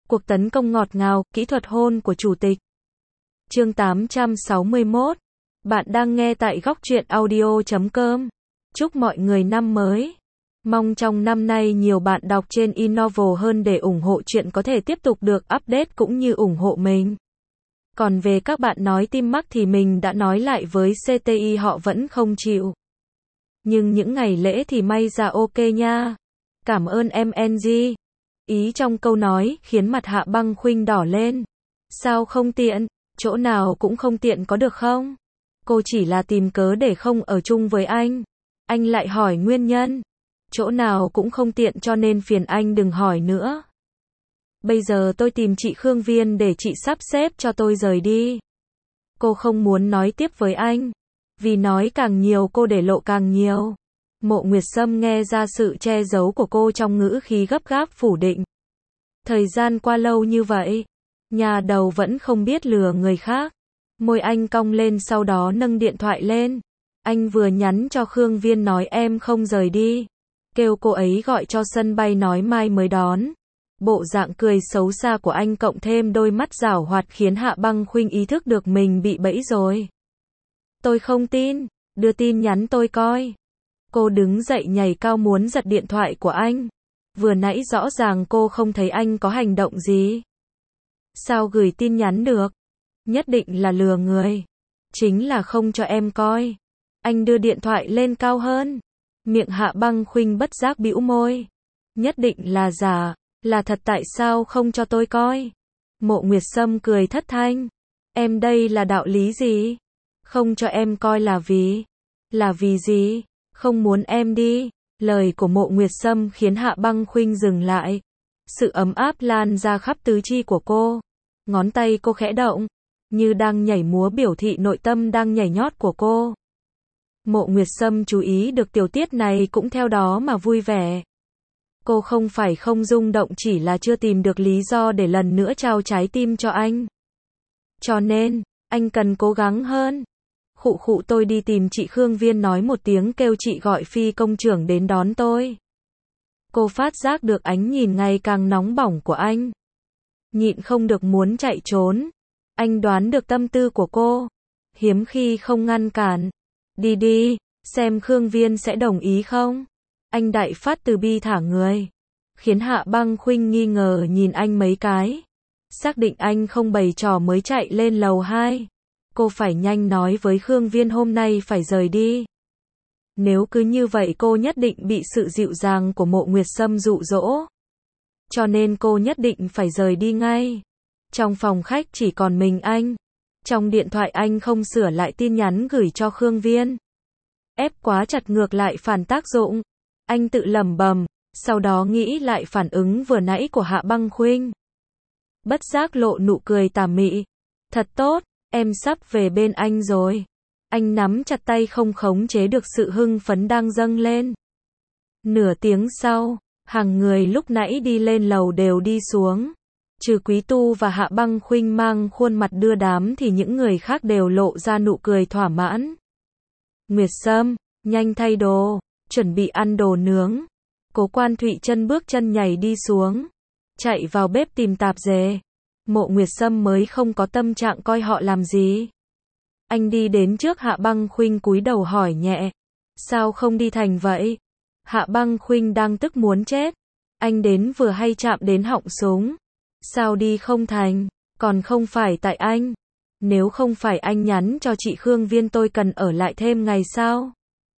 Cuộc tấn công ngọt ngào, kỹ thuật hôn của chủ tịch. Chương 861. Bạn đang nghe tại góc truyện audio.com. Chúc mọi người năm mới. Mong trong năm nay nhiều bạn đọc trên Innovel hơn để ủng hộ chuyện có thể tiếp tục được update cũng như ủng hộ mình. Còn về các bạn nói tim mắc thì mình đã nói lại với CTI họ vẫn không chịu. Nhưng những ngày lễ thì may ra ok nha. Cảm ơn em NG. Ý trong câu nói khiến mặt Hạ Băng Khuynh đỏ lên. Sao không tiện? Chỗ nào cũng không tiện có được không? Cô chỉ là tìm cớ để không ở chung với anh. Anh lại hỏi nguyên nhân. Chỗ nào cũng không tiện cho nên phiền anh đừng hỏi nữa. Bây giờ tôi tìm chị Khương Viên để chị sắp xếp cho tôi rời đi. Cô không muốn nói tiếp với anh. Vì nói càng nhiều cô để lộ càng nhiều. Mộ Nguyệt Sâm nghe ra sự che giấu của cô trong ngữ khí gấp gáp phủ định. Thời gian qua lâu như vậy, nhà đầu vẫn không biết lừa người khác. Môi anh cong lên sau đó nâng điện thoại lên. Anh vừa nhắn cho Khương Viên nói em không rời đi. Kêu cô ấy gọi cho sân bay nói mai mới đón. Bộ dạng cười xấu xa của anh cộng thêm đôi mắt giảo hoạt khiến Hạ Băng Khuynh ý thức được mình bị bẫy rồi. Tôi không tin, đưa tin nhắn tôi coi. Cô đứng dậy nhảy cao muốn giật điện thoại của anh. Vừa nãy rõ ràng cô không thấy anh có hành động gì. Sao gửi tin nhắn được? Nhất định là lừa người. Chính là không cho em coi. Anh đưa điện thoại lên cao hơn. Miệng Hạ Băng Khuynh bất giác bĩu môi. Nhất định là giả, là thật tại sao không cho tôi coi? Mộ Nguyệt Sâm cười thất thanh. Em đây là đạo lý gì? Không cho em coi là vì? Là vì gì? Không muốn em đi. Lời của Mộ Nguyệt Sâm khiến Hạ Băng Khuynh dừng lại. Sự ấm áp lan ra khắp tứ chi của cô. Ngón tay cô khẽ động, như đang nhảy múa biểu thị nội tâm đang nhảy nhót của cô. Mộ Nguyệt Sâm chú ý được tiểu tiết này cũng theo đó mà vui vẻ. Cô không phải không rung động chỉ là chưa tìm được lý do để lần nữa trao trái tim cho anh. Cho nên, anh cần cố gắng hơn. Khụ khụ tôi đi tìm chị Khương Viên nói một tiếng kêu chị gọi phi công trưởng đến đón tôi. Cô phát giác được ánh nhìn ngày càng nóng bỏng của anh. Nhịn không được muốn chạy trốn. Anh đoán được tâm tư của cô. Hiếm khi không ngăn cản. Đi đi, xem Khương Viên sẽ đồng ý không? Anh đại phát từ bi thả người. Khiến Hạ Băng Khuynh nghi ngờ nhìn anh mấy cái. Xác định anh không bày trò mới chạy lên lầu 2. Cô phải nhanh nói với Khương Viên hôm nay phải rời đi. Nếu cứ như vậy cô nhất định bị sự dịu dàng của Mộ Nguyệt Sâm dụ dỗ. Cho nên cô nhất định phải rời đi ngay. Trong phòng khách chỉ còn mình anh. Trong điện thoại anh không sửa lại tin nhắn gửi cho Khương Viên. Ép quá chặt ngược lại phản tác dụng. Anh tự lẩm bẩm, sau đó nghĩ lại phản ứng vừa nãy của Hạ Băng Khuynh. Bất giác lộ nụ cười tà mị. Thật tốt, em sắp về bên anh rồi. Anh nắm chặt tay không khống chế được sự hưng phấn đang dâng lên. Nửa tiếng sau, hàng người lúc nãy đi lên lầu đều đi xuống. Trừ Quý Tu và Hạ Băng Khuynh mang khuôn mặt đưa đám thì những người khác đều lộ ra nụ cười thỏa mãn. Nguyệt Sâm, nhanh thay đồ, chuẩn bị ăn đồ nướng. Cố Quan Thụy chân bước chân nhảy đi xuống. Chạy vào bếp tìm tạp dề. Mộ Nguyệt Sâm mới không có tâm trạng coi họ làm gì. Anh đi đến trước Hạ Băng Khuynh cúi đầu hỏi nhẹ. Sao không đi thành vậy? Hạ Băng Khuynh đang tức muốn chết. Anh đến vừa hay chạm đến họng súng. Sao đi không thành? Còn không phải tại anh. Nếu không phải anh nhắn cho chị Khương Viên tôi cần ở lại thêm ngày sao?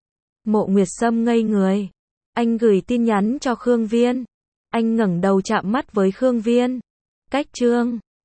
Mộ Nguyệt Sâm ngây người. Anh gửi tin nhắn cho Khương Viên. Anh ngẩng đầu chạm mắt với Khương Viên. Cách chương